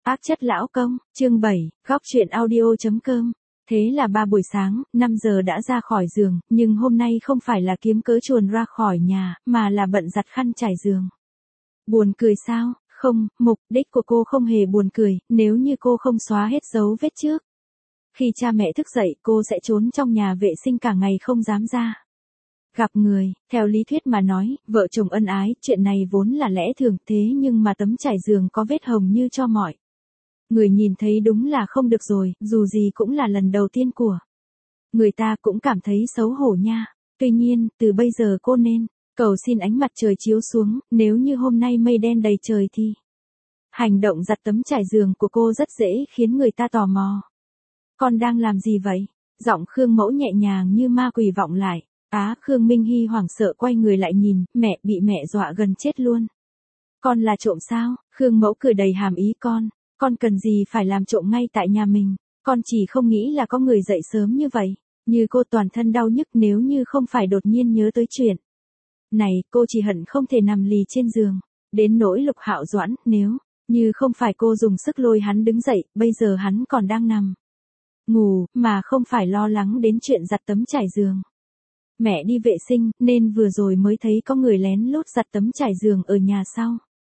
Ác chất lão công, chương 7, góc truyện audio.com. Thế là 3 buổi sáng, 5 giờ đã ra khỏi giường, nhưng hôm nay không phải là kiếm cớ chuồn ra khỏi nhà, mà là bận giặt khăn trải giường. Buồn cười sao? Không, mục đích của cô không hề buồn cười, nếu như cô không xóa hết dấu vết trước. Khi cha mẹ thức dậy, cô sẽ trốn trong nhà vệ sinh cả ngày không dám ra. Gặp người, theo lý thuyết mà nói, vợ chồng ân ái, chuyện này vốn là lẽ thường, thế nhưng mà tấm trải giường có vết hồng như cho mọi người nhìn thấy đúng là không được rồi, dù gì cũng là lần đầu tiên của người ta, cũng cảm thấy xấu hổ nha. Tuy nhiên, từ bây giờ cô nên cầu xin ánh mặt trời chiếu xuống, nếu như hôm nay mây đen đầy trời thì hành động giặt tấm trải giường của cô rất dễ khiến người ta tò mò. Con đang làm gì vậy? Giọng Khương Mẫu nhẹ nhàng như ma quỷ vọng lại. Khương Minh Hy hoảng sợ quay người lại nhìn, mẹ bị mẹ dọa gần chết luôn. Con là trộm sao? Khương Mẫu cười đầy hàm ý, con cần gì phải làm trộm ngay tại nhà mình, con chỉ không nghĩ là có người dậy sớm như vậy. Như cô toàn thân đau nhức, nếu như không phải đột nhiên nhớ tới chuyện này, cô chỉ hận không thể nằm lì trên giường. Đến nỗi Lục Hạo Doãn, nếu như không phải cô dùng sức lôi hắn đứng dậy, bây giờ hắn còn đang nằm ngủ, mà không phải lo lắng đến chuyện giặt tấm trải giường. Mẹ đi vệ sinh, nên vừa rồi mới thấy có người lén lút giặt tấm trải giường ở nhà sau.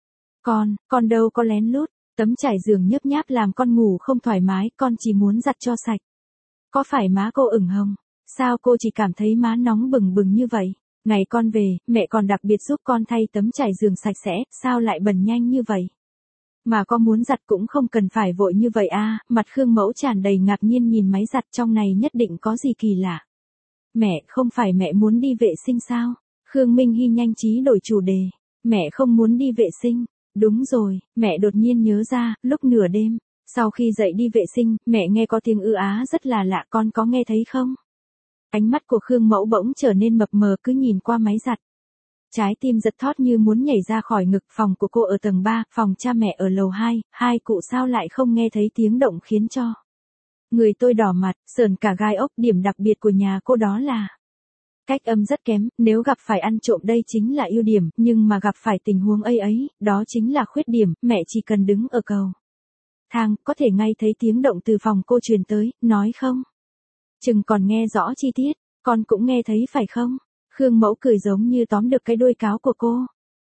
Con đâu có lén lút, tấm trải giường nhấp nháp làm con ngủ không thoải mái, con chỉ muốn giặt cho sạch. Có phải má cô ửng hồng? Sao cô chỉ cảm thấy má nóng bừng bừng như vậy? Ngày con về, mẹ còn đặc biệt giúp con thay tấm trải giường sạch sẽ, sao lại bẩn nhanh như vậy? Mà con muốn giặt cũng không cần phải vội như vậy à? Mặt Khương Mẫu tràn đầy ngạc nhiên nhìn máy giặt, trong này nhất định có gì kỳ lạ. Mẹ, không phải mẹ muốn đi vệ sinh sao? Khương Minh Hy nhanh trí đổi chủ đề. Mẹ không muốn đi vệ sinh. Đúng rồi, mẹ đột nhiên nhớ ra, lúc nửa đêm, sau khi dậy đi vệ sinh, mẹ nghe có tiếng ư á rất là lạ, con có nghe thấy không? Ánh mắt của Khương Mẫu bỗng trở nên mập mờ, cứ nhìn qua máy giặt. Trái tim giật thót như muốn nhảy ra khỏi ngực. Phòng của cô ở tầng 3, phòng cha mẹ ở lầu 2, hai cụ sao lại không nghe thấy tiếng động khiến cho người tôi đỏ mặt, sởn cả gai ốc. Điểm đặc biệt của nhà cô đó là cách âm rất kém, nếu gặp phải ăn trộm đây chính là ưu điểm, nhưng mà gặp phải tình huống ấy, đó chính là khuyết điểm. Mẹ chỉ cần đứng ở cầu thang, có thể ngay thấy tiếng động từ phòng cô truyền tới, nói không chừng còn nghe rõ chi tiết. Con cũng nghe thấy phải không? Khương Mẫu cười giống như tóm được cái đuôi cáo của cô.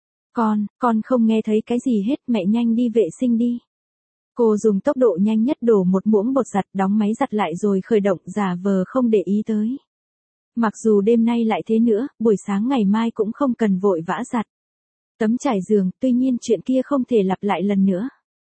Con không nghe thấy cái gì hết, mẹ nhanh đi vệ sinh đi. Cô dùng tốc độ nhanh nhất đổ một muỗng bột giặt, đóng máy giặt lại rồi khởi động, giả vờ không để ý tới. Mặc dù đêm nay lại thế nữa, buổi sáng ngày mai cũng không cần vội vã giặt tấm trải giường, tuy nhiên chuyện kia không thể lặp lại lần nữa.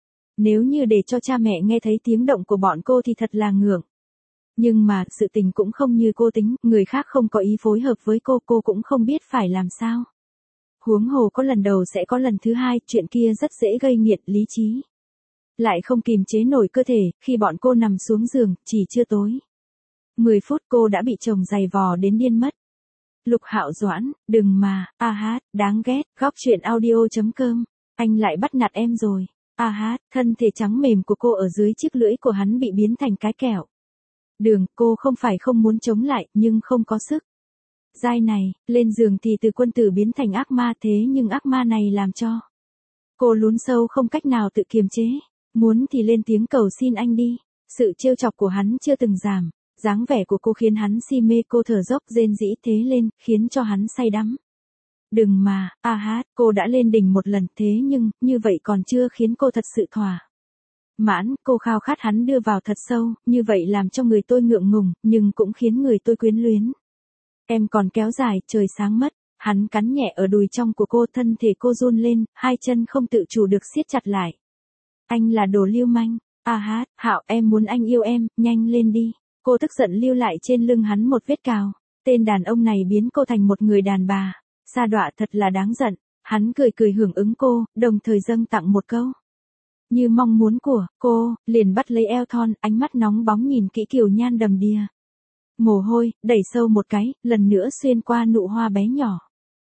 Nếu như để cho cha mẹ nghe thấy tiếng động của bọn cô thì thật là ngượng. Nhưng mà, sự tình cũng không như cô tính, người khác không có ý phối hợp với cô cũng không biết phải làm sao. Huống hồ có lần đầu sẽ có lần thứ hai, chuyện kia rất dễ gây nghiện lý trí. Lại không kìm chế nổi cơ thể, khi bọn cô nằm xuống giường, chỉ chưa tối 10 phút cô đã bị chồng giày vò đến điên mất. Lục Hạo Doãn, đừng mà, đáng ghét, góc truyện audio.com, anh lại bắt nạt em rồi. Thân thể trắng mềm của cô ở dưới chiếc lưỡi của hắn bị biến thành cái kẹo đường, cô không phải không muốn chống lại, nhưng không có sức. Giai này, lên giường thì từ quân tử biến thành ác ma, thế nhưng ác ma này làm cho cô lún sâu không cách nào tự kiềm chế. Muốn thì lên tiếng cầu xin anh đi. Sự trêu chọc của hắn chưa từng giảm. Dáng vẻ của cô khiến hắn si mê, cô thở dốc rên rỉ thế lên, khiến cho hắn say đắm. Đừng mà, cô đã lên đỉnh một lần, thế nhưng, như vậy còn chưa khiến cô thật sự thỏa mãn. Cô khao khát hắn đưa vào thật sâu, như vậy làm cho người tôi ngượng ngùng, nhưng cũng khiến người tôi quyến luyến. Em còn kéo dài, trời sáng mất. Hắn cắn nhẹ ở đùi trong của cô, thân thể cô run lên, hai chân không tự chủ được siết chặt lại. Anh là đồ lưu manh. Hạo, em muốn anh yêu em, nhanh lên đi. Cô tức giận lưu lại trên lưng hắn một vết cào. Tên đàn ông này biến cô thành một người đàn bà sa đọa, thật là đáng giận. Hắn cười hưởng ứng cô, đồng thời dâng tặng một câu như mong muốn của cô, liền bắt lấy eo thon, ánh mắt nóng bóng nhìn kỹ kiều nhan đầm đìa mồ hôi, đẩy sâu một cái, lần nữa xuyên qua nụ hoa bé nhỏ.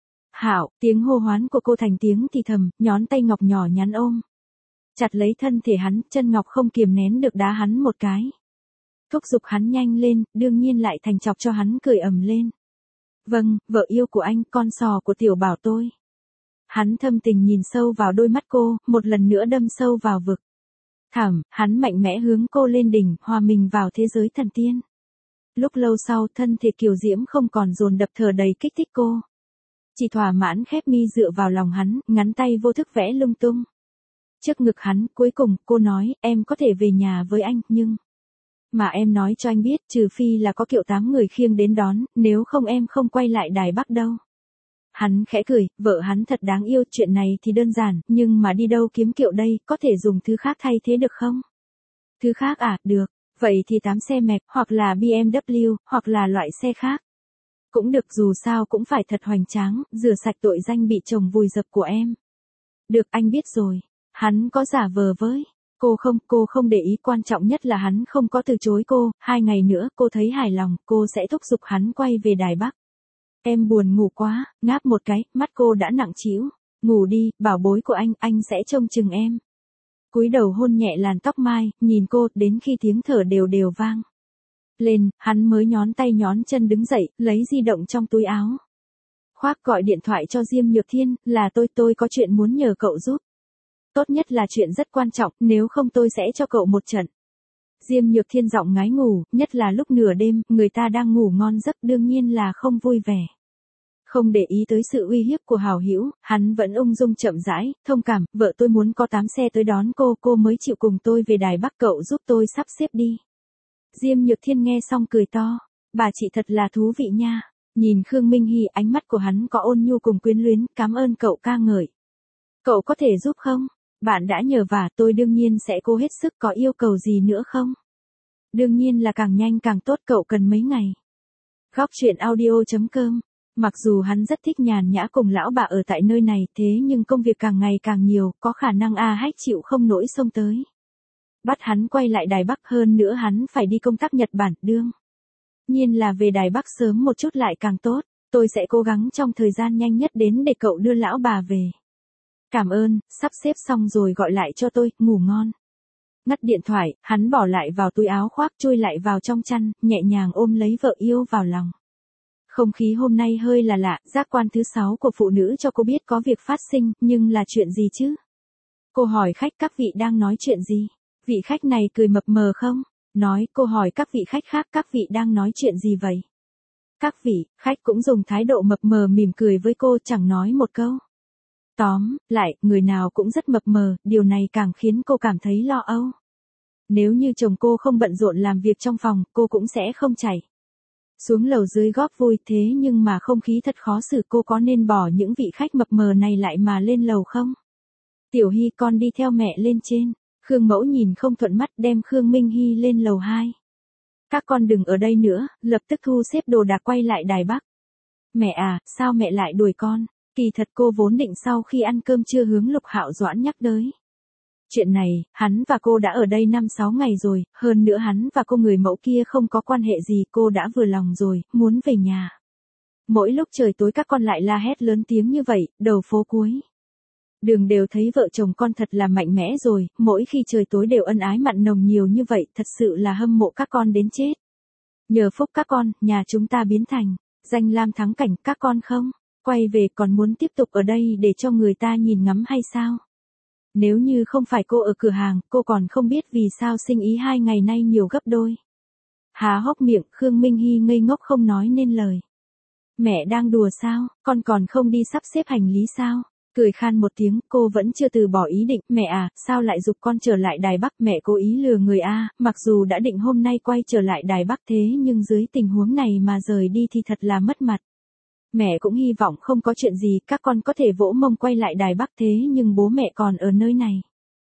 Hạo, tiếng hô hoán của cô thành tiếng thì thầm, nhón tay ngọc nhỏ nhắn ôm chặt lấy thân thể hắn, chân ngọc không kiềm nén được đá hắn một cái. Thúc giục hắn nhanh lên, đương nhiên lại thành chọc cho hắn cười ầm lên. Vâng, vợ yêu của anh, con sò của tiểu bảo tôi. Hắn thâm tình nhìn sâu vào đôi mắt cô, một lần nữa đâm sâu vào vực Thảm, hắn mạnh mẽ hướng cô lên đỉnh, hòa mình vào thế giới thần tiên. Lúc lâu sau, thân thể kiều diễm không còn dồn đập thở đầy kích thích cô. Chỉ thỏa mãn khép mi dựa vào lòng hắn, ngắn tay vô thức vẽ lung tung. Trước ngực hắn, cuối cùng, cô nói, em có thể về nhà với anh, nhưng... Mà em nói cho anh biết, trừ phi là có kiệu 8 người khiêng đến đón, nếu không em không quay lại Đài Bắc đâu. Hắn khẽ cười, vợ hắn thật đáng yêu, chuyện này thì đơn giản, nhưng mà đi đâu kiếm kiệu đây, có thể dùng thứ khác thay thế được không? Thứ khác à, được, vậy thì 8 xe mẹp, hoặc là BMW, hoặc là loại xe khác. Cũng được, dù sao cũng phải thật hoành tráng, rửa sạch tội danh bị chồng vùi dập của em. Được, anh biết rồi. Hắn có giả vờ với. Cô không để ý, quan trọng nhất là hắn không có từ chối cô, 2 ngày nữa cô thấy hài lòng, cô sẽ thúc giục hắn quay về Đài Bắc. Em buồn ngủ quá, ngáp một cái, mắt cô đã nặng trĩu. Ngủ đi, bảo bối của anh sẽ trông chừng em. Cúi đầu hôn nhẹ làn tóc mai, nhìn cô, đến khi tiếng thở đều đều vang lên, hắn mới nhón tay nhón chân đứng dậy, lấy di động trong túi áo. Khoác gọi điện thoại cho Diêm Nhược Thiên, là tôi có chuyện muốn nhờ cậu giúp. Tốt nhất là chuyện rất quan trọng, nếu không tôi sẽ cho cậu một trận. Diêm Nhược Thiên giọng ngái ngủ, nhất là lúc nửa đêm, người ta đang ngủ ngon giấc đương nhiên là không vui vẻ. Không để ý tới sự uy hiếp của hảo hữu, hắn vẫn ung dung chậm rãi, thông cảm, vợ tôi muốn có 8 xe tới đón cô mới chịu cùng tôi về Đài Bắc, cậu giúp tôi sắp xếp đi. Diêm Nhược Thiên nghe xong cười to, bà chị thật là thú vị nha. Nhìn Khương Minh Hy, ánh mắt của hắn có ôn nhu cùng quyến luyến, cảm ơn cậu ca ngợi. Cậu có thể giúp không? Bạn đã nhờ vả, tôi đương nhiên sẽ cố hết sức, có yêu cầu gì nữa không? Đương nhiên là càng nhanh càng tốt, cậu cần mấy ngày. Góc truyện audio.com. Mặc dù hắn rất thích nhàn nhã cùng lão bà ở tại nơi này, thế nhưng công việc càng ngày càng nhiều, có khả năng A Hách chịu không nổi xông tới. Bắt hắn quay lại Đài Bắc, hơn nữa hắn phải đi công tác Nhật Bản, đương nhiên là về Đài Bắc sớm một chút lại càng tốt, tôi sẽ cố gắng trong thời gian nhanh nhất đến để cậu đưa lão bà về. Cảm ơn, sắp xếp xong rồi gọi lại cho tôi, ngủ ngon. Ngắt điện thoại, hắn bỏ lại vào túi áo khoác, chui lại vào trong chăn, nhẹ nhàng ôm lấy vợ yêu vào lòng. Không khí hôm nay hơi là lạ, giác quan thứ 6 của phụ nữ cho cô biết có việc phát sinh, nhưng là chuyện gì chứ? Cô hỏi khách, các vị đang nói chuyện gì? Vị khách này cười mập mờ không? Nói, cô hỏi các vị khách khác, các vị đang nói chuyện gì vậy? Các vị, khách cũng dùng thái độ mập mờ mỉm cười với cô, chẳng nói một câu. Tóm lại, người nào cũng rất mập mờ, điều này càng khiến cô cảm thấy lo âu. Nếu như chồng cô không bận rộn làm việc trong phòng, cô cũng sẽ không chạy xuống lầu dưới góp vui, thế nhưng mà không khí thật khó xử, cô có nên bỏ những vị khách mập mờ này lại mà lên lầu không? Tiểu Hy, con đi theo mẹ lên trên. Khương Mẫu nhìn không thuận mắt, đem Khương Minh Hy lên lầu 2. Các con đừng ở đây nữa, lập tức thu xếp đồ đạc quay lại Đài Bắc. Mẹ à, sao mẹ lại đuổi con? Kỳ thật cô vốn định sau khi ăn cơm trưa hướng Lục Hạo Doãn nhắc tới. Chuyện này, hắn và cô đã ở đây 5-6 ngày rồi, hơn nữa hắn và cô người mẫu kia không có quan hệ gì, cô đã vừa lòng rồi, muốn về nhà. Mỗi lúc trời tối các con lại la hét lớn tiếng như vậy, đầu phố cuối đường đều thấy vợ chồng con thật là mạnh mẽ rồi, mỗi khi trời tối đều ân ái mặn nồng nhiều như vậy, thật sự là hâm mộ các con đến chết. Nhờ phúc các con, nhà chúng ta biến thành danh lam thắng cảnh, các con không quay về còn muốn tiếp tục ở đây để cho người ta nhìn ngắm hay sao? Nếu như không phải cô ở cửa hàng, cô còn không biết vì sao sinh ý 2 ngày nay nhiều gấp đôi. Há hốc miệng, Khương Minh Hy ngây ngốc không nói nên lời. Mẹ đang đùa sao, con còn không đi sắp xếp hành lý sao? Cười khan một tiếng, cô vẫn chưa từ bỏ ý định, mẹ à, sao lại giục con trở lại Đài Bắc, mẹ cố ý lừa người a, mặc dù đã định hôm nay quay trở lại Đài Bắc thế nhưng dưới tình huống này mà rời đi thì thật là mất mặt. Mẹ cũng hy vọng không có chuyện gì, các con có thể vỗ mông quay lại Đài Bắc thế nhưng bố mẹ còn ở nơi này.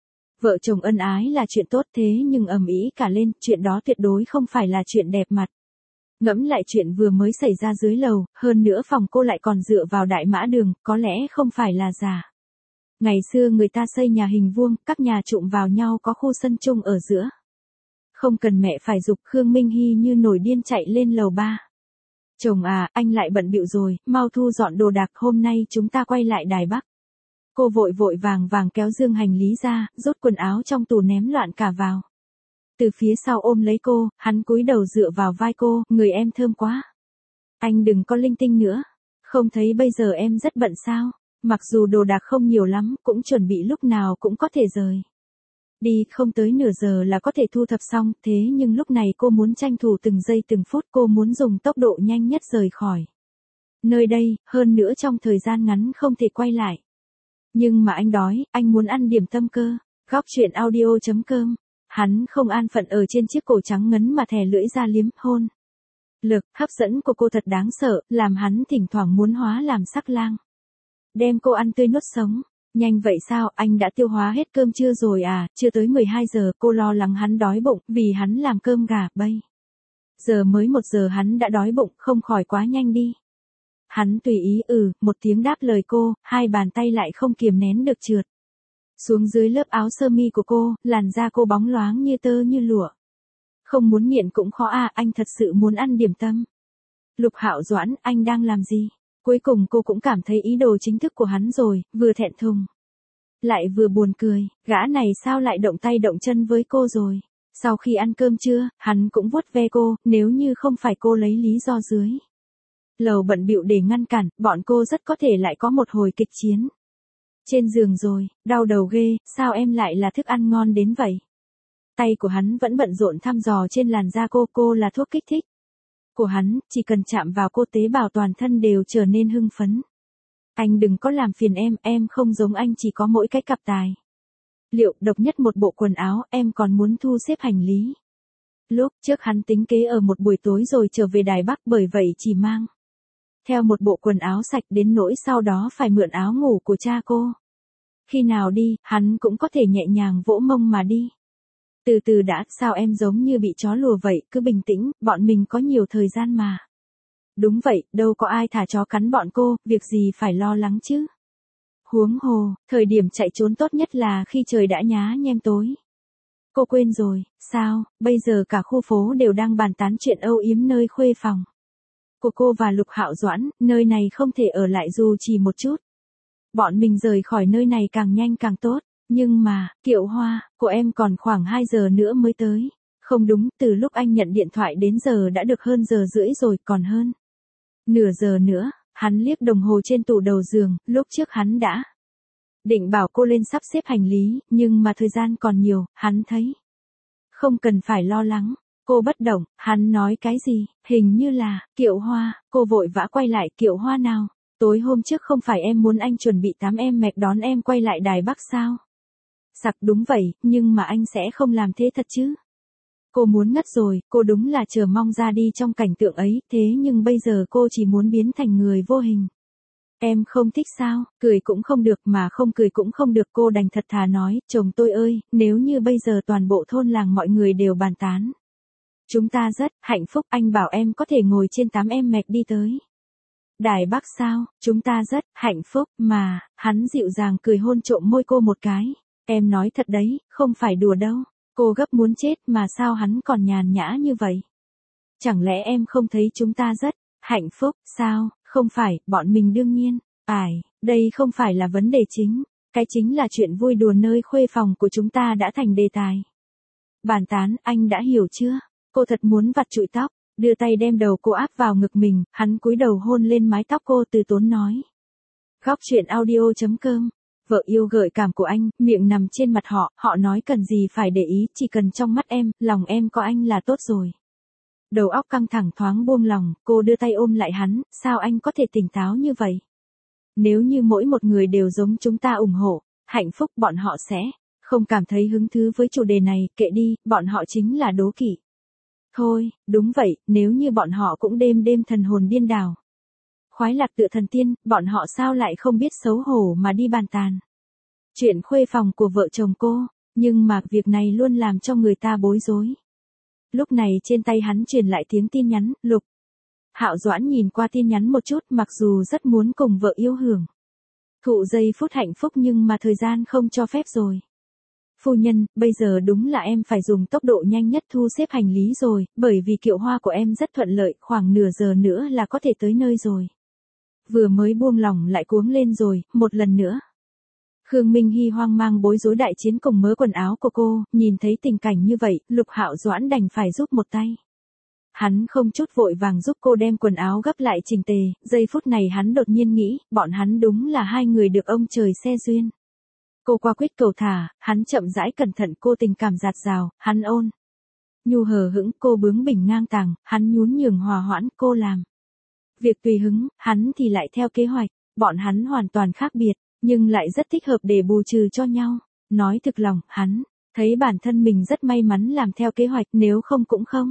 Vợ chồng ân ái là chuyện tốt thế nhưng ầm ĩ cả lên, chuyện đó tuyệt đối không phải là chuyện đẹp mặt. Ngẫm lại chuyện vừa mới xảy ra dưới lầu, hơn nữa phòng cô lại còn dựa vào Đại Mã Đường, có lẽ không phải là giả. Ngày xưa người ta xây nhà hình vuông, các nhà trụm vào nhau có khu sân chung ở giữa. Không cần mẹ phải giục, Khương Minh Hy như nổi điên chạy lên lầu 3. Chồng à, anh lại bận bịu rồi, mau thu dọn đồ đạc, hôm nay chúng ta quay lại Đài Bắc. Cô vội vội vàng vàng kéo dương hành lý ra, rút quần áo trong tủ ném loạn cả vào. Từ phía sau ôm lấy cô, hắn cúi đầu dựa vào vai cô, người em thơm quá. Anh đừng có linh tinh nữa. Không thấy bây giờ em rất bận sao? Mặc dù đồ đạc không nhiều lắm, cũng chuẩn bị lúc nào cũng có thể rời Đi không tới nửa giờ là có thể thu thập xong, thế nhưng lúc này cô muốn tranh thủ từng giây từng phút, cô muốn dùng tốc độ nhanh nhất rời khỏi nơi đây, hơn nữa trong thời gian ngắn không thể quay lại. Nhưng mà anh đói, anh muốn ăn điểm tâm cơ. Góc chuyện audio.com. Hắn không an phận ở trên chiếc cổ trắng ngấn mà thè lưỡi ra liếm hôn. Lực hấp dẫn của cô thật đáng sợ, làm hắn thỉnh thoảng muốn hóa làm sắc lang. Đem cô ăn tươi nuốt sống. Nhanh vậy sao, anh đã tiêu hóa hết cơm trưa rồi à, chưa tới 12 giờ, cô lo lắng hắn đói bụng, vì hắn làm cơm gà, bây giờ mới 1 giờ hắn đã đói bụng, không khỏi quá nhanh đi. Hắn tùy ý một tiếng đáp lời cô, hai bàn tay lại không kiềm nén được trượt xuống dưới lớp áo sơ mi của cô, làn da cô bóng loáng như tơ như lụa. Không muốn nghiện cũng khó à, anh thật sự muốn ăn điểm tâm. Lục Hạo Doãn, anh đang làm gì? Cuối cùng cô cũng cảm thấy ý đồ chính thức của hắn rồi, vừa thẹn thùng, lại vừa buồn cười, gã này sao lại động tay động chân với cô rồi. Sau khi ăn cơm trưa, hắn cũng vuốt ve cô, nếu như không phải cô lấy lý do dưới lầu bận bịu để ngăn cản, bọn cô rất có thể lại có một hồi kịch chiến. Trên giường rồi, đau đầu ghê, sao em lại là thức ăn ngon đến vậy? Tay của hắn vẫn bận rộn thăm dò trên làn da cô là thuốc kích thích của hắn, chỉ cần chạm vào cô tế bào toàn thân đều trở nên hưng phấn. Anh đừng có làm phiền em không giống anh chỉ có mỗi cái cặp tài liệu độc nhất một bộ quần áo, em còn muốn thu xếp hành lý. Lúc trước hắn tính kế ở một buổi tối rồi trở về Đài Bắc, bởi vậy chỉ mang theo một bộ quần áo sạch, đến nỗi sau đó phải mượn áo ngủ của cha cô. Khi nào đi, hắn cũng có thể nhẹ nhàng vỗ mông mà đi. Từ từ đã, sao em giống như bị chó lùa vậy, cứ bình tĩnh, bọn mình có nhiều thời gian mà. Đúng vậy, đâu có ai thả chó cắn bọn cô, việc gì phải lo lắng chứ. Huống hồ, thời điểm chạy trốn tốt nhất là khi trời đã nhá nhem tối. Cô quên rồi, sao, bây giờ cả khu phố đều đang bàn tán chuyện âu yếm nơi khuê phòng của cô và Lục Hạo Doãn, nơi này không thể ở lại dù chỉ một chút. Bọn mình rời khỏi nơi này càng nhanh càng tốt, nhưng mà, Kiệu Hoa, của em còn khoảng 2 giờ nữa mới tới. Không đúng, từ lúc anh nhận điện thoại đến giờ đã được hơn giờ rưỡi rồi, còn hơn nửa giờ nữa. Hắn liếc đồng hồ trên tủ đầu giường, lúc trước hắn đã định bảo cô lên sắp xếp hành lý, nhưng mà thời gian còn nhiều, hắn thấy không cần phải lo lắng. Cô bất động, hắn nói cái gì, hình như là, Kiệu Hoa, cô vội vã quay lại, Kiệu Hoa nào? Tối hôm trước không phải em muốn anh chuẩn bị 8 em mẹc đón em quay lại Đài Bắc sao? Sặc đúng vậy, nhưng mà anh sẽ không làm thế thật chứ? Cô muốn ngất rồi, cô đúng là chờ mong ra đi trong cảnh tượng ấy, thế nhưng bây giờ cô chỉ muốn biến thành người vô hình. Em không thích sao, cười cũng không được mà không cười cũng không được, cô đành thật thà nói, chồng tôi ơi, nếu như bây giờ toàn bộ thôn làng mọi người đều bàn tán. Chúng ta rất hạnh phúc, anh bảo em có thể ngồi trên 8 em mẹc đi tới Đài Bắc sao, chúng ta rất hạnh phúc mà, hắn dịu dàng cười hôn trộm môi cô một cái. Em nói thật đấy, không phải đùa đâu. Cô gấp muốn chết mà sao hắn còn nhàn nhã như vậy? Chẳng lẽ em không thấy chúng ta rất hạnh phúc sao? Không phải, bọn mình đương nhiên. Đây không phải là vấn đề chính. Cái chính là chuyện vui đùa nơi khuê phòng của chúng ta đã thành đề tài bàn tán, anh đã hiểu chưa? Cô thật muốn vặt trụi tóc, đưa tay đem đầu cô áp vào ngực mình, hắn cúi đầu hôn lên mái tóc cô, từ tốn nói. Góc chuyện audio.com. Vợ yêu gợi cảm của anh, miệng nằm trên mặt họ nói cần gì phải để ý, chỉ cần trong mắt em, lòng em có anh là tốt rồi. Đầu óc căng thẳng thoáng buông lòng, cô đưa tay ôm lại hắn, sao anh có thể tỉnh táo như vậy? Nếu như mỗi một người đều giống chúng ta ủng hộ hạnh phúc, bọn họ sẽ không cảm thấy hứng thú với chủ đề này, kệ đi, bọn họ chính là đố kỵ. Thôi, đúng vậy, nếu như bọn họ cũng đêm đêm thần hồn điên đảo, khoái lạc tựa thần tiên, bọn họ sao lại không biết xấu hổ mà đi bàn tàn chuyện khuê phòng của vợ chồng cô, nhưng mà việc này luôn làm cho người ta bối rối. Lúc này trên tay hắn truyền lại tiếng tin nhắn, Lục Hạo Doãn nhìn qua tin nhắn một chút, mặc dù rất muốn cùng vợ yêu hưởng thụ giây phút hạnh phúc nhưng mà thời gian không cho phép rồi. Phu nhân, bây giờ đúng là em phải dùng tốc độ nhanh nhất thu xếp hành lý rồi, bởi vì Kiệu Hoa của em rất thuận lợi, khoảng nửa giờ nữa là có thể tới nơi rồi. Vừa mới buông lỏng lại cuống lên rồi, một lần nữa. Khương Minh Hy hoang mang bối rối đại chiến cùng mớ quần áo của cô, nhìn thấy tình cảnh như vậy, Lục Hạo Doãn đành phải giúp một tay. Hắn không chút vội vàng giúp cô đem quần áo gấp lại chỉnh tề, giây phút này hắn đột nhiên nghĩ, bọn hắn đúng là hai người được ông trời xe duyên. Cô qua quyết cầu thả, hắn chậm rãi cẩn thận, cô tình cảm dạt dào, hắn ôn nhu hờ hững, cô bướng bỉnh ngang tàng, hắn nhún nhường hòa hoãn, cô làm việc tùy hứng, hắn thì lại theo kế hoạch. Bọn hắn hoàn toàn khác biệt, nhưng lại rất thích hợp để bù trừ cho nhau. Nói thực lòng, hắn thấy bản thân mình rất may mắn làm theo kế hoạch, nếu không cũng không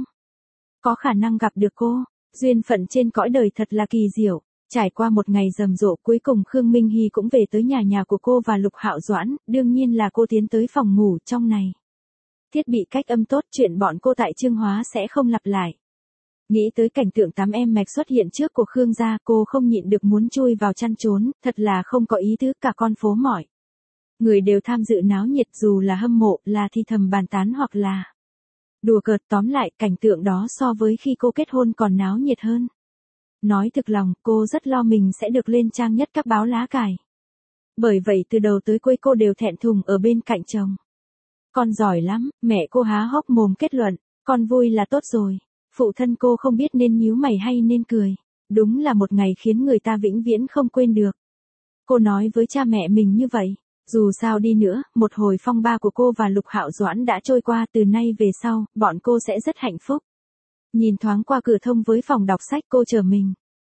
có khả năng gặp được cô. Duyên phận trên cõi đời thật là kỳ diệu. Trải qua một ngày rầm rộ, cuối cùng Khương Minh Hy cũng về tới nhà của cô và Lục Hạo Doãn, đương nhiên là cô tiến tới phòng ngủ trong này. Thiết bị cách âm tốt, chuyện bọn cô tại Chương Hóa sẽ không lặp lại. Nghĩ tới cảnh tượng 8 mạch xuất hiện trước của Khương gia, cô không nhịn được muốn chui vào chăn trốn, thật là không có ý tứ, cả con phố mỏi. Người đều tham dự náo nhiệt, dù là hâm mộ, là thì thầm bàn tán hoặc là đùa cợt, tóm lại cảnh tượng đó so với khi cô kết hôn còn náo nhiệt hơn. Nói thực lòng, cô rất lo mình sẽ được lên trang nhất các báo lá cải. Bởi vậy từ đầu tới cuối cô đều thẹn thùng ở bên cạnh chồng. Con giỏi lắm, mẹ cô há hốc mồm kết luận, con vui là tốt rồi. Phụ thân cô không biết nên nhíu mày hay nên cười. Đúng là một ngày khiến người ta vĩnh viễn không quên được. Cô nói với cha mẹ mình như vậy. Dù sao đi nữa, một hồi phong ba của cô và Lục Hạo Doãn đã trôi qua, từ nay về sau, bọn cô sẽ rất hạnh phúc. Nhìn thoáng qua cửa thông với phòng đọc sách, cô chờ mình.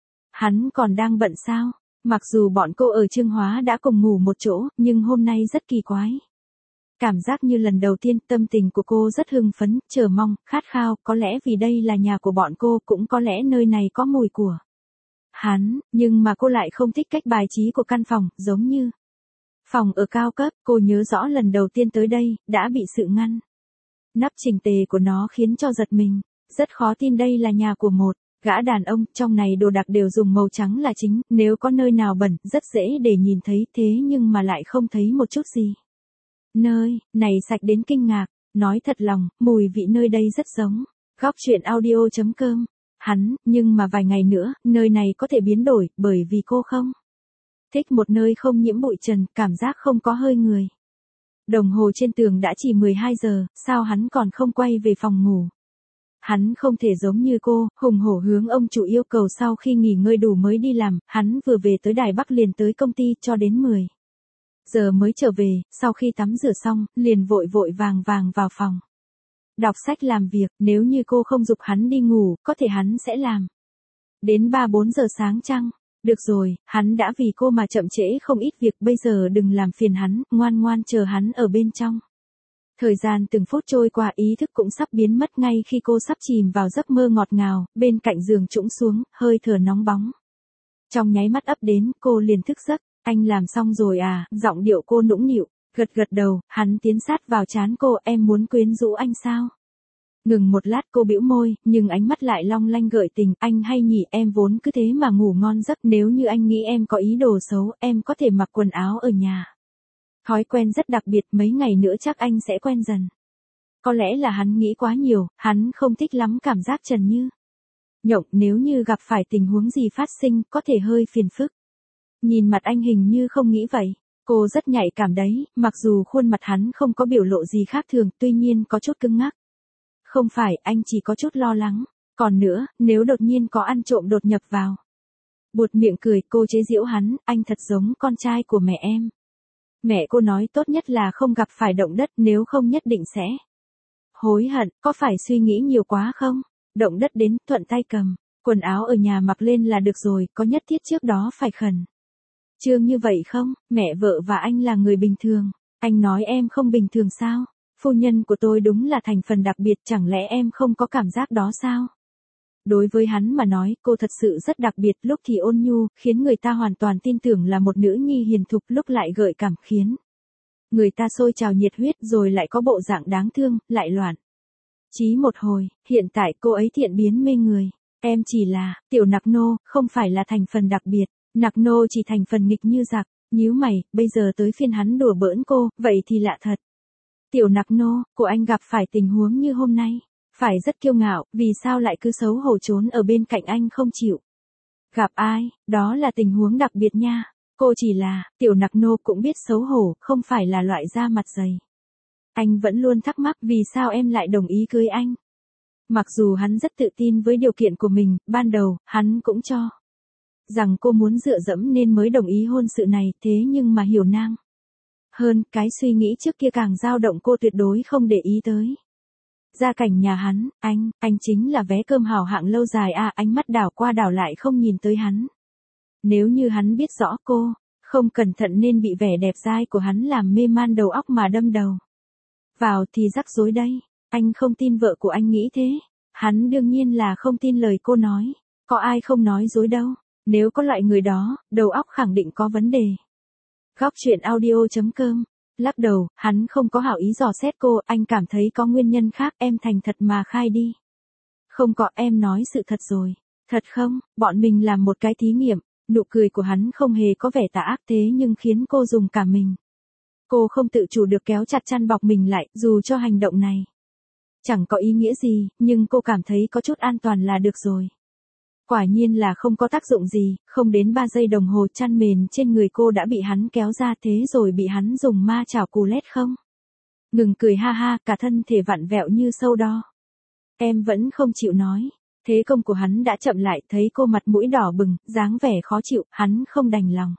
Hắn còn đang bận sao? Mặc dù bọn cô ở Chương Hóa đã cùng ngủ một chỗ, nhưng hôm nay rất kỳ quái. Cảm giác như lần đầu tiên, tâm tình của cô rất hưng phấn, chờ mong, khát khao, có lẽ vì đây là nhà của bọn cô, cũng có lẽ nơi này có mùi của hắn, nhưng mà cô lại không thích cách bài trí của căn phòng, giống như phòng ở cao cấp. Cô nhớ rõ lần đầu tiên tới đây, đã bị sự ngăn nắp chỉnh tề của nó khiến cho giật mình. Rất khó tin đây là nhà của một gã đàn ông, trong này đồ đạc đều dùng màu trắng là chính, nếu có nơi nào bẩn, rất dễ để nhìn thấy, thế nhưng mà lại không thấy một chút gì. Nơi này sạch đến kinh ngạc, nói thật lòng, mùi vị nơi đây rất giống Góc Chuyện Audio.com. Hắn, nhưng mà vài ngày nữa, nơi này có thể biến đổi, bởi vì cô không thích một nơi không nhiễm bụi trần, cảm giác không có hơi người. Đồng hồ trên tường đã chỉ 12 giờ, sao hắn còn không quay về phòng ngủ? Hắn không thể giống như cô, hùng hổ hướng ông chủ yêu cầu sau khi nghỉ ngơi đủ mới đi làm, hắn vừa về tới Đài Bắc liền tới công ty cho đến 10 giờ mới trở về, sau khi tắm rửa xong, liền vội vội vàng vàng vào phòng đọc sách làm việc. Nếu như cô không giục hắn đi ngủ, có thể hắn sẽ làm đến 3-4 giờ sáng chăng? Được rồi, hắn đã vì cô mà chậm trễ không ít việc, bây giờ đừng làm phiền hắn, ngoan ngoan chờ hắn ở bên trong. Thời gian từng phút trôi qua, ý thức cũng sắp biến mất. Ngay khi cô sắp chìm vào giấc mơ ngọt ngào, bên cạnh giường trũng xuống, hơi thở nóng bóng trong nháy mắt ấp đến, cô liền thức giấc. Anh làm xong rồi à? Giọng điệu cô nũng nịu, gật gật đầu. Hắn tiến sát vào trán cô, em muốn quyến rũ anh sao? Ngừng một lát, cô bĩu môi, nhưng ánh mắt lại long lanh gợi tình. Anh hay nhỉ, em vốn cứ thế mà ngủ ngon giấc, nếu như anh nghĩ em có ý đồ xấu, em có thể mặc quần áo ở nhà. Thói quen rất đặc biệt, mấy ngày nữa chắc anh sẽ quen dần. Có lẽ là hắn nghĩ quá nhiều, hắn không thích lắm cảm giác trần như nhộng, nếu như gặp phải tình huống gì phát sinh, có thể hơi phiền phức. Nhìn mặt anh hình như không nghĩ vậy. Cô rất nhạy cảm đấy, mặc dù khuôn mặt hắn không có biểu lộ gì khác thường, tuy nhiên có chút cứng ngắc. Không phải, anh chỉ có chút lo lắng. Còn nữa, nếu đột nhiên có ăn trộm đột nhập vào. Buột miệng cười, cô chế giễu hắn, anh thật giống con trai của mẹ em. Mẹ cô nói tốt nhất là không gặp phải động đất, nếu không nhất định sẽ hối hận. Có phải suy nghĩ nhiều quá không? Động đất đến, thuận tay cầm quần áo ở nhà mặc lên là được rồi, có nhất thiết trước đó phải khẩn trương như vậy không? Mẹ vợ và anh là người bình thường. Anh nói em không bình thường sao? Phu nhân của tôi đúng là thành phần đặc biệt, chẳng lẽ em không có cảm giác đó sao? Đối với hắn mà nói, cô thật sự rất đặc biệt, lúc thì ôn nhu, khiến người ta hoàn toàn tin tưởng là một nữ nhi hiền thục, lúc lại gợi cảm khiến người ta sôi trào nhiệt huyết, rồi lại có bộ dạng đáng thương, lại loạn chí một hồi. Hiện tại cô ấy thiện biến mê người. Em chỉ là tiểu nặc nô, không phải là thành phần đặc biệt. Nặc nô chỉ thành phần nghịch như giặc. Nhíu mày, bây giờ tới phiên hắn đùa bỡn cô, vậy thì lạ thật. Tiểu nặc nô, của anh gặp phải tình huống như hôm nay, phải rất kiêu ngạo, vì sao lại cứ xấu hổ trốn ở bên cạnh anh không chịu gặp ai? Đó là tình huống đặc biệt nha. Cô chỉ là, tiểu nặc nô cũng biết xấu hổ, không phải là loại da mặt dày. Anh vẫn luôn thắc mắc vì sao em lại đồng ý cưới anh. Mặc dù hắn rất tự tin với điều kiện của mình, ban đầu, hắn cũng cho rằng cô muốn dựa dẫm nên mới đồng ý hôn sự này, thế nhưng mà hiểu nang Hơn, cái suy nghĩ trước kia càng dao động cô tuyệt đối không để ý tới. Gia cảnh nhà hắn, anh chính là vé cơm hào hạng lâu dài à, ánh mắt đảo qua đảo lại không nhìn tới hắn. Nếu như hắn biết rõ cô, không cẩn thận nên bị vẻ đẹp dai của hắn làm mê man đầu óc mà đâm đầu vào thì rắc rối đây. Anh không tin vợ của anh nghĩ thế. Hắn đương nhiên là không tin lời cô nói. Có ai không nói dối đâu. Nếu có loại người đó, đầu óc khẳng định có vấn đề. Góc chuyện audio.com. Lắc đầu, hắn không có hảo ý dò xét cô, anh cảm thấy có nguyên nhân khác, em thành thật mà khai đi. Không có, em nói sự thật rồi. Thật không, bọn mình làm một cái thí nghiệm. Nụ cười của hắn không hề có vẻ tà ác thế nhưng khiến cô dùng cả mình. Cô không tự chủ được kéo chặt chăn bọc mình lại, dù cho hành động này chẳng có ý nghĩa gì, nhưng cô cảm thấy có chút an toàn là được rồi. Quả nhiên là không có tác dụng gì, không đến 3 giây đồng hồ chăn mền trên người cô đã bị hắn kéo ra thế rồi bị hắn dùng ma chảo cù lét không. Ngừng cười ha ha, cả thân thể vặn vẹo như sâu đo. Em vẫn không chịu nói. Thế công của hắn đã chậm lại, thấy cô mặt mũi đỏ bừng, dáng vẻ khó chịu, hắn không đành lòng.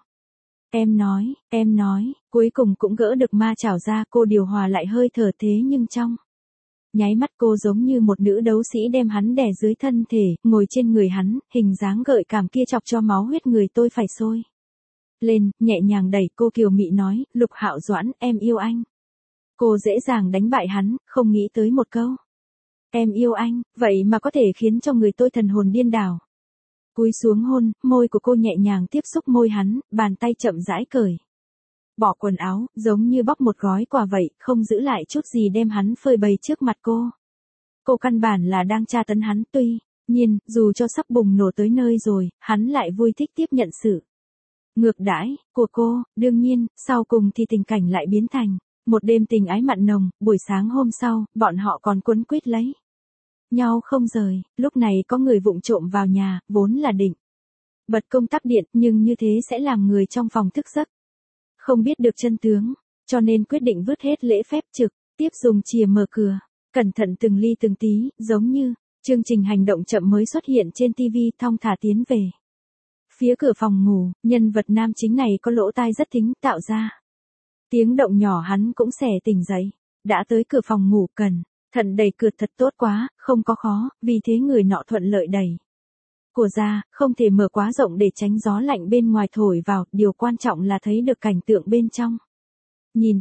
Em nói, cuối cùng cũng gỡ được ma chảo ra, cô điều hòa lại hơi thở thế nhưng trong nháy mắt cô giống như một nữ đấu sĩ đem hắn đè dưới thân thể, ngồi trên người hắn, hình dáng gợi cảm kia chọc cho máu huyết người tôi phải sôi lên, nhẹ nhàng đẩy cô kiều mị nói, Lục Hạo Doãn, em yêu anh. Cô dễ dàng đánh bại hắn, không nghĩ tới một câu. Em yêu anh, vậy mà có thể khiến cho người tôi thần hồn điên đảo. Cúi xuống hôn, môi của cô nhẹ nhàng tiếp xúc môi hắn, bàn tay chậm rãi cởi bỏ quần áo, giống như bóc một gói quà vậy, không giữ lại chút gì đem hắn phơi bày trước mặt cô. Cô căn bản là đang tra tấn hắn, tuy nhiên, dù cho sắp bùng nổ tới nơi rồi, hắn lại vui thích tiếp nhận sự ngược đãi của cô. Đương nhiên, sau cùng thì tình cảnh lại biến thành một đêm tình ái mặn nồng. Buổi sáng hôm sau, bọn họ còn quấn quýt lấy nhau không rời. Lúc này có người vụng trộm vào nhà, vốn là định bật công tắc điện, nhưng như thế sẽ làm người trong phòng thức giấc, không biết được chân tướng, cho nên quyết định vứt hết lễ phép trực tiếp dùng chìa mở cửa, cẩn thận từng ly từng tí, giống như chương trình hành động chậm mới xuất hiện trên TV, thong thả tiến về phía cửa phòng ngủ. Nhân vật nam chính này có lỗ tai rất thính, tạo ra tiếng động nhỏ hắn cũng xẻ tỉnh dậy. Đã tới cửa phòng ngủ, cẩn thận đẩy cửa thật tốt quá, không có khó, vì thế người nọ thuận lợi đẩy của ra, không thể mở quá rộng để tránh gió lạnh bên ngoài thổi vào, điều quan trọng là thấy được cảnh tượng bên trong. Nhìn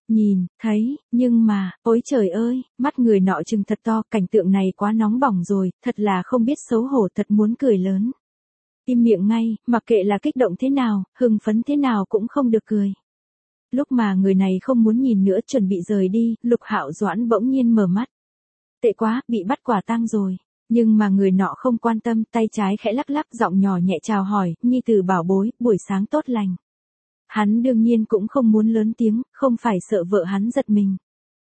thấy, nhưng mà, ôi trời ơi, mắt người nọ trừng thật to, cảnh tượng này quá nóng bỏng rồi, thật là không biết xấu hổ, thật muốn cười lớn. Im miệng ngay, mặc kệ là kích động thế nào, hưng phấn thế nào cũng không được cười. Lúc mà người này không muốn nhìn nữa chuẩn bị rời đi, Lục Hạo Doãn bỗng nhiên mở mắt. Tệ quá, bị bắt quả tang rồi. Nhưng mà người nọ không quan tâm, tay trái khẽ lắc lắc, giọng nhỏ nhẹ chào hỏi, nhi tử bảo bối, buổi sáng tốt lành. Hắn đương nhiên cũng không muốn lớn tiếng, không phải sợ vợ hắn giật mình,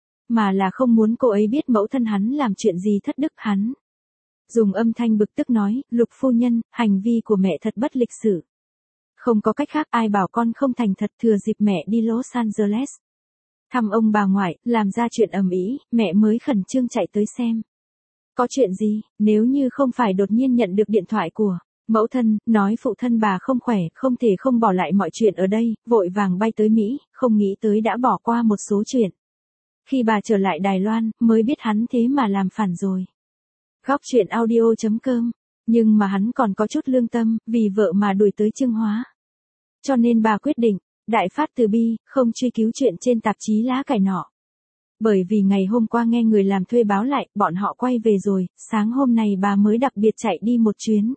mà là không muốn cô ấy biết mẫu thân hắn làm chuyện gì thất đức. Hắn dùng âm thanh bực tức nói, Lục phu nhân, hành vi của mẹ thật bất lịch sự. Không có cách khác, ai bảo con không thành thật, thừa dịp mẹ đi Los Angeles thăm ông bà ngoại, làm ra chuyện ầm ĩ, mẹ mới khẩn trương chạy tới xem. Có chuyện gì, nếu như không phải đột nhiên nhận được điện thoại của mẫu thân, nói phụ thân bà không khỏe, không thể không bỏ lại mọi chuyện ở đây, vội vàng bay tới Mỹ, không nghĩ tới đã bỏ qua một số chuyện. Khi bà trở lại Đài Loan, mới biết hắn thế mà làm phản rồi. Góc chuyện audio.com. Nhưng mà hắn còn có chút lương tâm, vì vợ mà đuổi tới Trương Hóa. Cho nên bà quyết định, đại phát từ bi, không truy cứu chuyện trên tạp chí lá cải nọ. Bởi vì ngày hôm qua nghe người làm thuê báo lại, bọn họ quay về rồi, sáng hôm nay bà mới đặc biệt chạy đi một chuyến.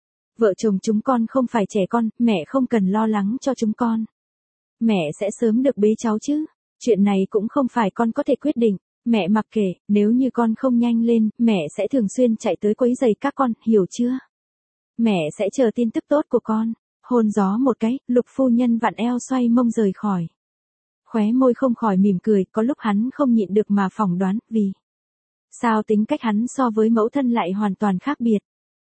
Vợ chồng chúng con không phải trẻ con, mẹ không cần lo lắng cho chúng con. Mẹ sẽ sớm được bế cháu chứ. Chuyện này cũng không phải con có thể quyết định. Mẹ mặc kệ, nếu như con không nhanh lên, mẹ sẽ thường xuyên chạy tới quấy rầy các con, hiểu chưa? Mẹ sẽ chờ tin tức tốt của con. Hôn gió một cái, Lục phu nhân vặn eo xoay mông rời khỏi. Khóe môi không khỏi mỉm cười, có lúc hắn không nhịn được mà phỏng đoán, vì sao tính cách hắn so với mẫu thân lại hoàn toàn khác biệt.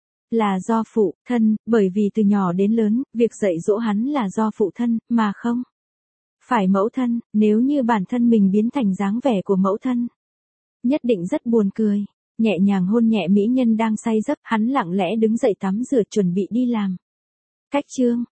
Là do phụ thân, bởi vì từ nhỏ đến lớn, việc dạy dỗ hắn là do phụ thân, mà không phải mẫu thân. Nếu như bản thân mình biến thành dáng vẻ của mẫu thân, nhất định rất buồn cười. Nhẹ nhàng hôn nhẹ mỹ nhân đang say giấc, hắn lặng lẽ đứng dậy tắm rửa chuẩn bị đi làm. Cách chương